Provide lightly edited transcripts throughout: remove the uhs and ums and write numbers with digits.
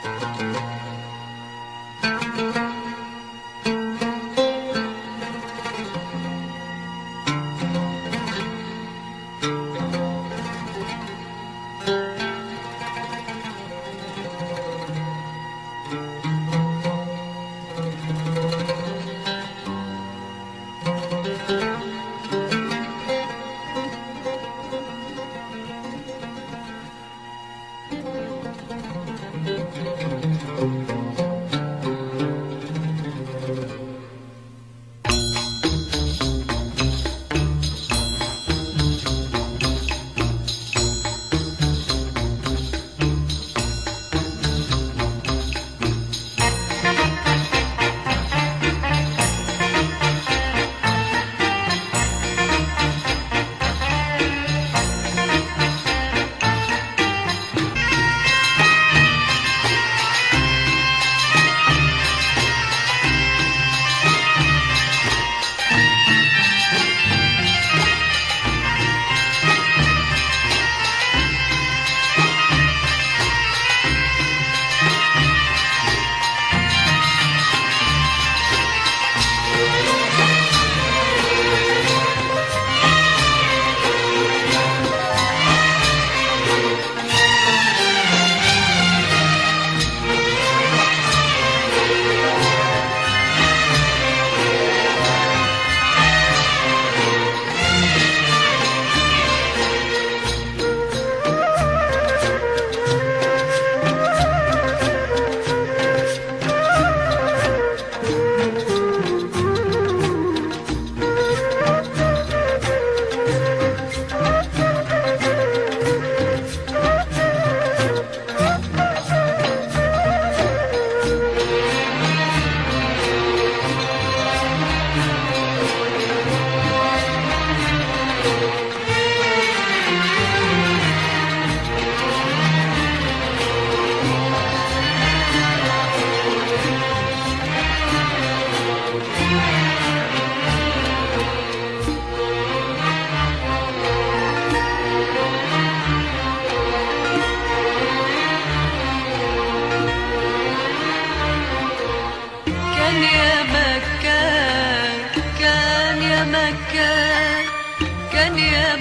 كان يا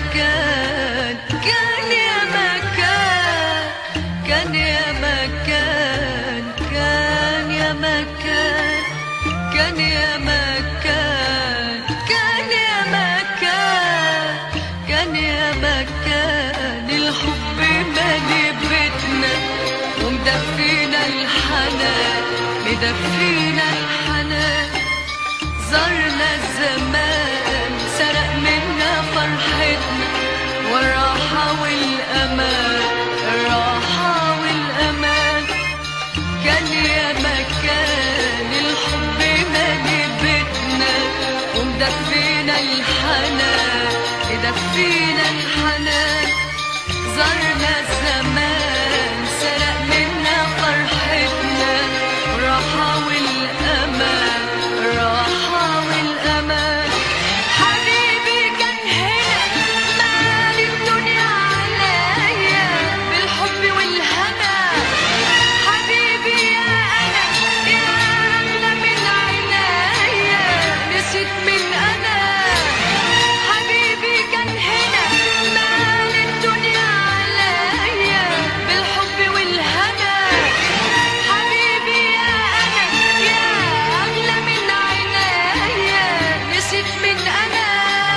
مكان، كان يا مكان، كان يا مكان، كان يا مكان، كان يا مكان، كان يا مكان، كان يا مكان الحب مالي بيتنا ومدفينا الحنان، مدفينا الحنان. زرنا الزمان سرق منا فرحتنا والراحة والأمان، الراحة والأمان. كان يا مكان الحب مالي بيتنا ومدفينا الحنان، مدفينا الحنان. زرنا الزمان سرق منا فرحتنا والراحة والأمان، الراحة والأمان. حبيبي كان هنا مال الدنيا عليا بالحب والهنا. حبيبي يا أنا يا أغلى من عينيا، نسيت من أنا. حبيبي كان هنا مال الدنيا عليا بالحب والهنا. حبيبي يا أنا يا أغلى من عينيا، نسيت من أنا.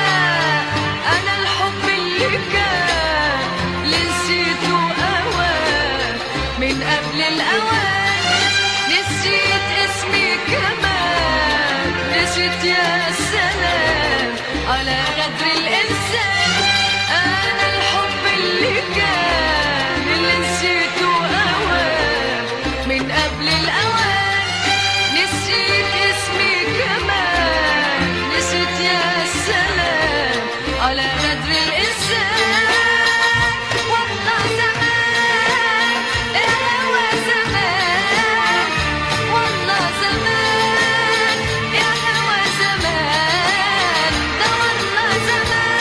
أنا الحب اللي كان اللي نسيته أوان من قبل الأوان. نسيت اسمي كمان، نسيت يا سلام على غدر الإنسان. أنا الحب اللي كان اللي نسيته أوان من قبل الأوان. نسيت اسمي كمان، نسيت يا سلام على غدر الإنسان. والله زمان يا هوا زمان، والله زمان يا هوا زمان، ده والله زمان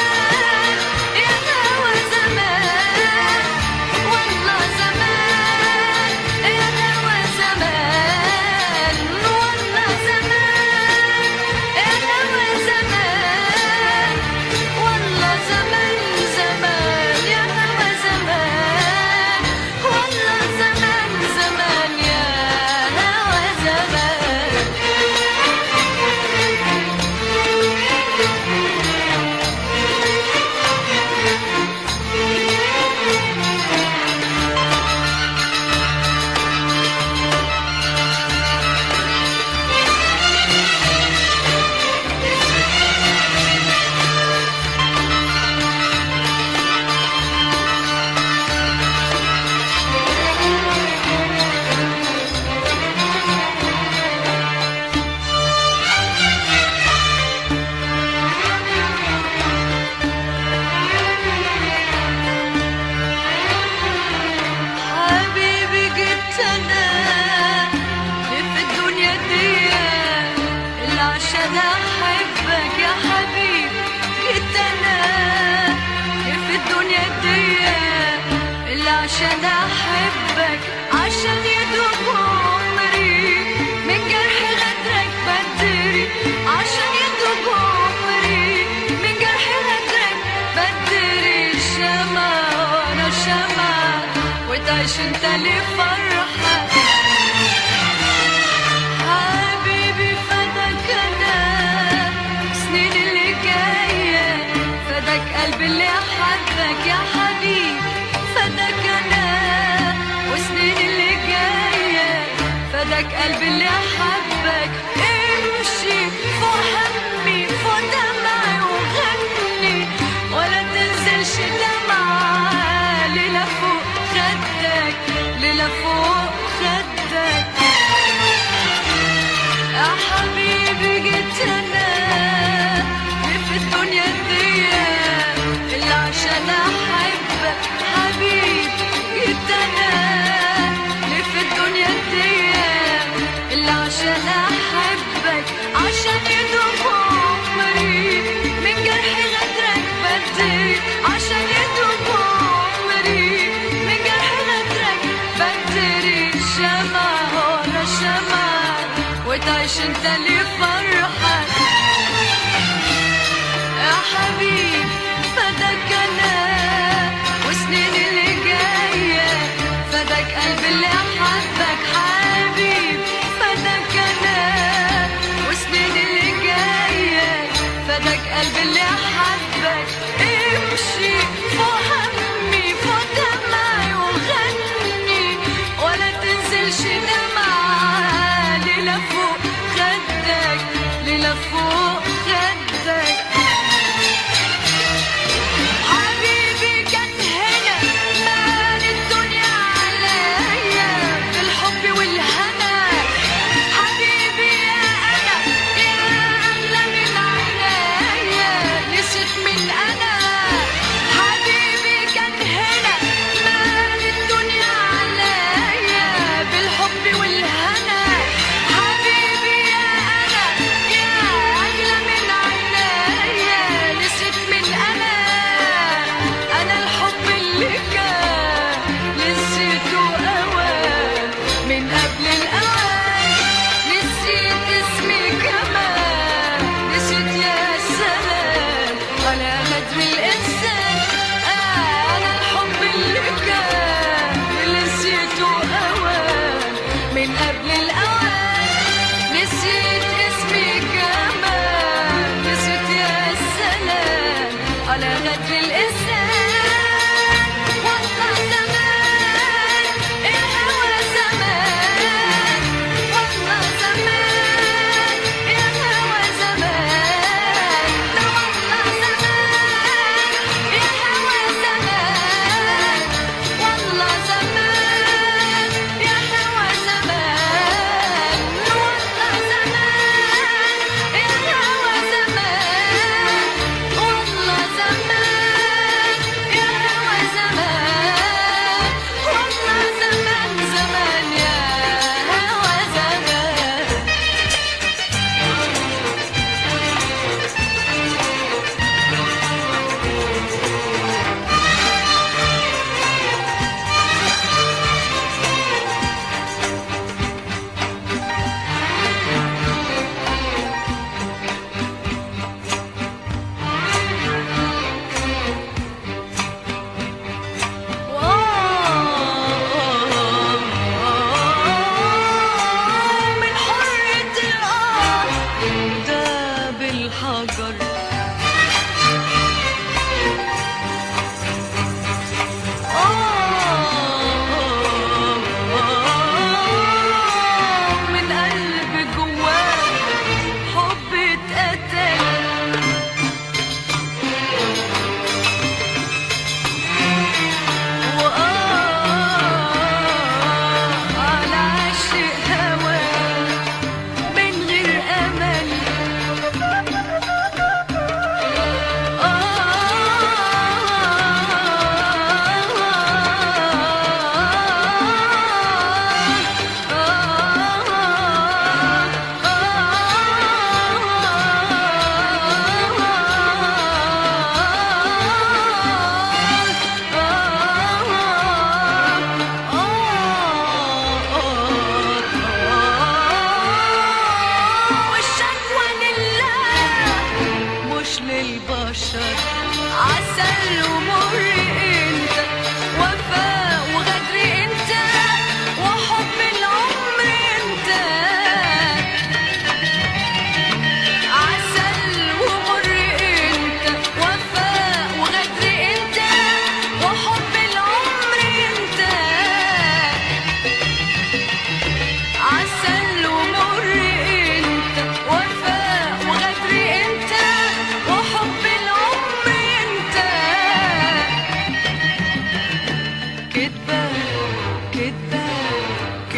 وتعيش انت لفرحة. حبيبي فداك انا سنين اللي جاية، فداك قلبي اللي حبك يا حبيبي، فداك انا وسنين اللي جاية، فداك قلبي اللي حبك. امشي فوق همي فوق دمعي وغني، ولا تنزلش دمعة ليلة فوق خدك، ليلة فوق خدك. يا حبيبي جيت انا في الدنيا دي اللي عشان احبك حبيبي، جيت انا في الدنيا دي اللي عشان احبك، عشان يدوم عمري من جرح غدرك بدي، عشان يدوم عمري من جرح غدرك بدري. شمع ورا شمع وتعيش انت لفرحة. يا حبيبي فداك انا وسنين اللي جاية، فداك قلبي اللي حبك حبيبي، فداك انا وسنين اللي جاية، فداك قلبي اللي حبك. امشي فوق همي فوق دمعي وغني، ولا تنزلش دمعة ليلة فوق خدك، ليلة فوق خدك. حبيبي كانت هنا مال الدنيا عليا بالحب والهنا، حبيبي يا أنا يا أغلى من عينيا، نسيت من أنا. حبيبي كان هنا مال الدنيا عليا بالحب والهنا، حبيبي يا أنا يا أغلى من عينيا، نسيت من أنا. أنا الحب اللي كان نسيته أوان من قبل الأوان، نسيت اسمي كمان، نسيت يا سلام على غدر الإنسان. أنا الحب اللي كان نسيته أوان من قبل الأوان، نسيت اسمي كمان، نسيت يا سلام على غدر الإنسان. والله زمان الهوى زمان، والله زمان الهوى زمان، ده والله زمان الهوى زمان، والله زمان الهوى زمان،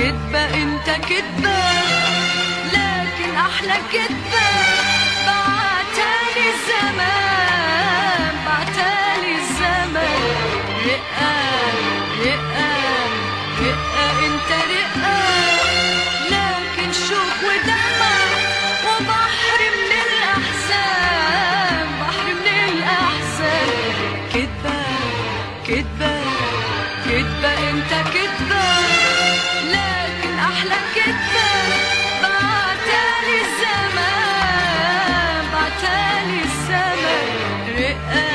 كدبة انت كدبة، لكن احلى كدبة بعتالي الزمان، بعتالي الزمان. رقة رقة رقة انت رقة، لكن شوق ودمع وبحر من الاحزان، بحر من الاحزان. كدبة كدبة كدبة انت كدبة، لكن احلى كدبة بعتالي الزمان، بعتالي الزمان. رقة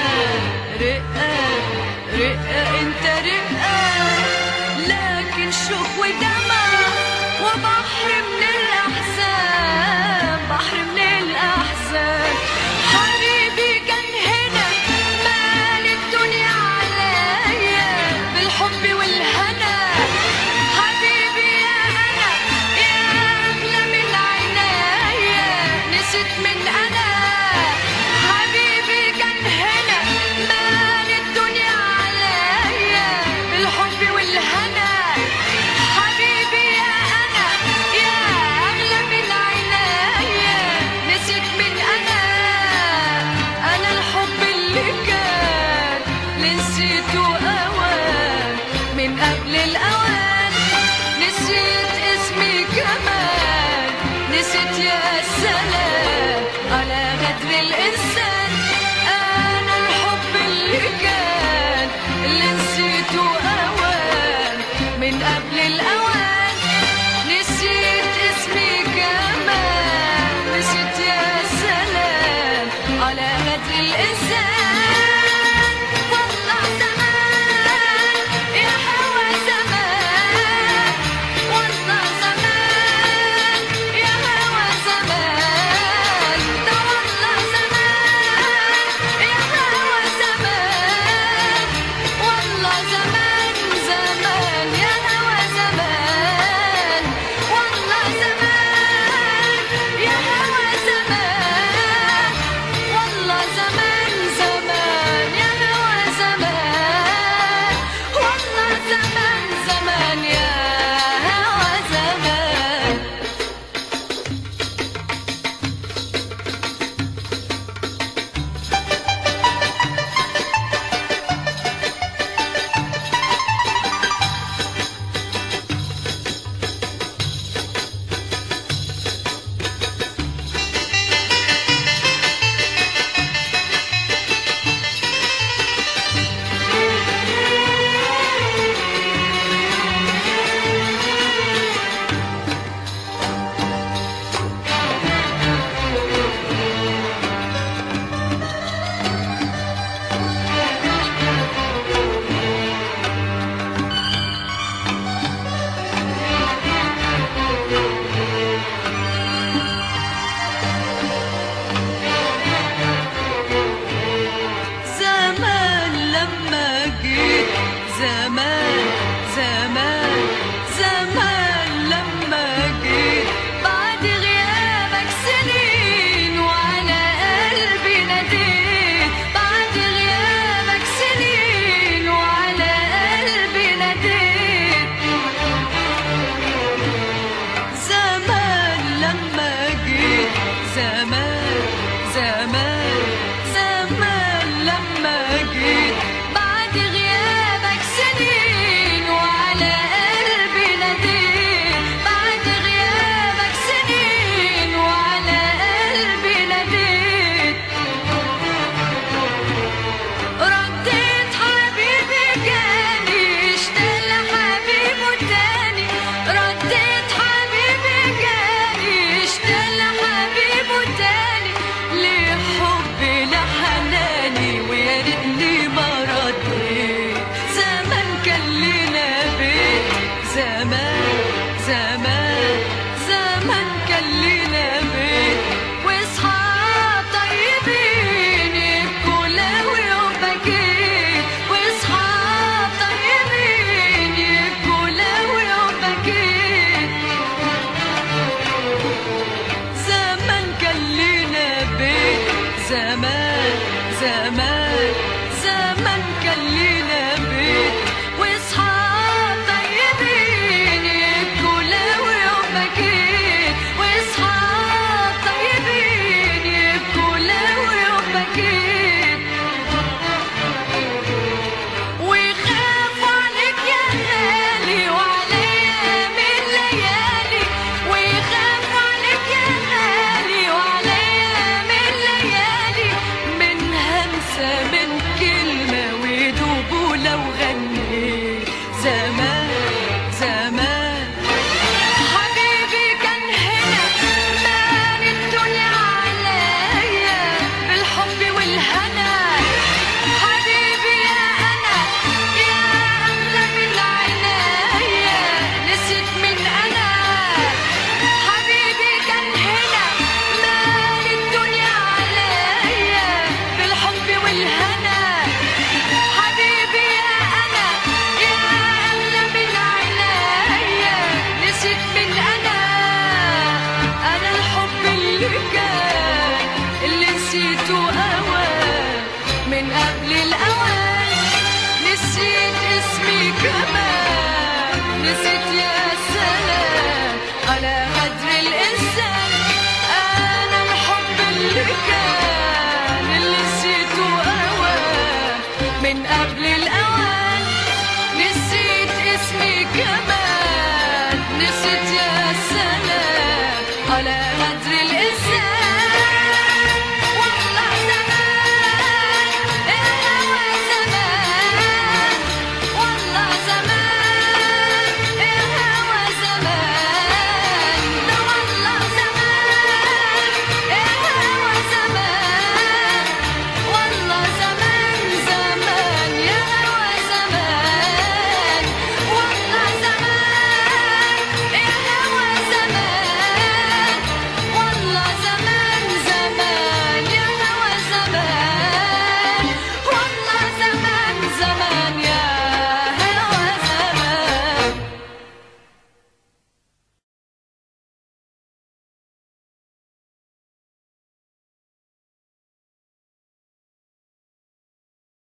رقة رقة انت رقة، لكن شوق ودمع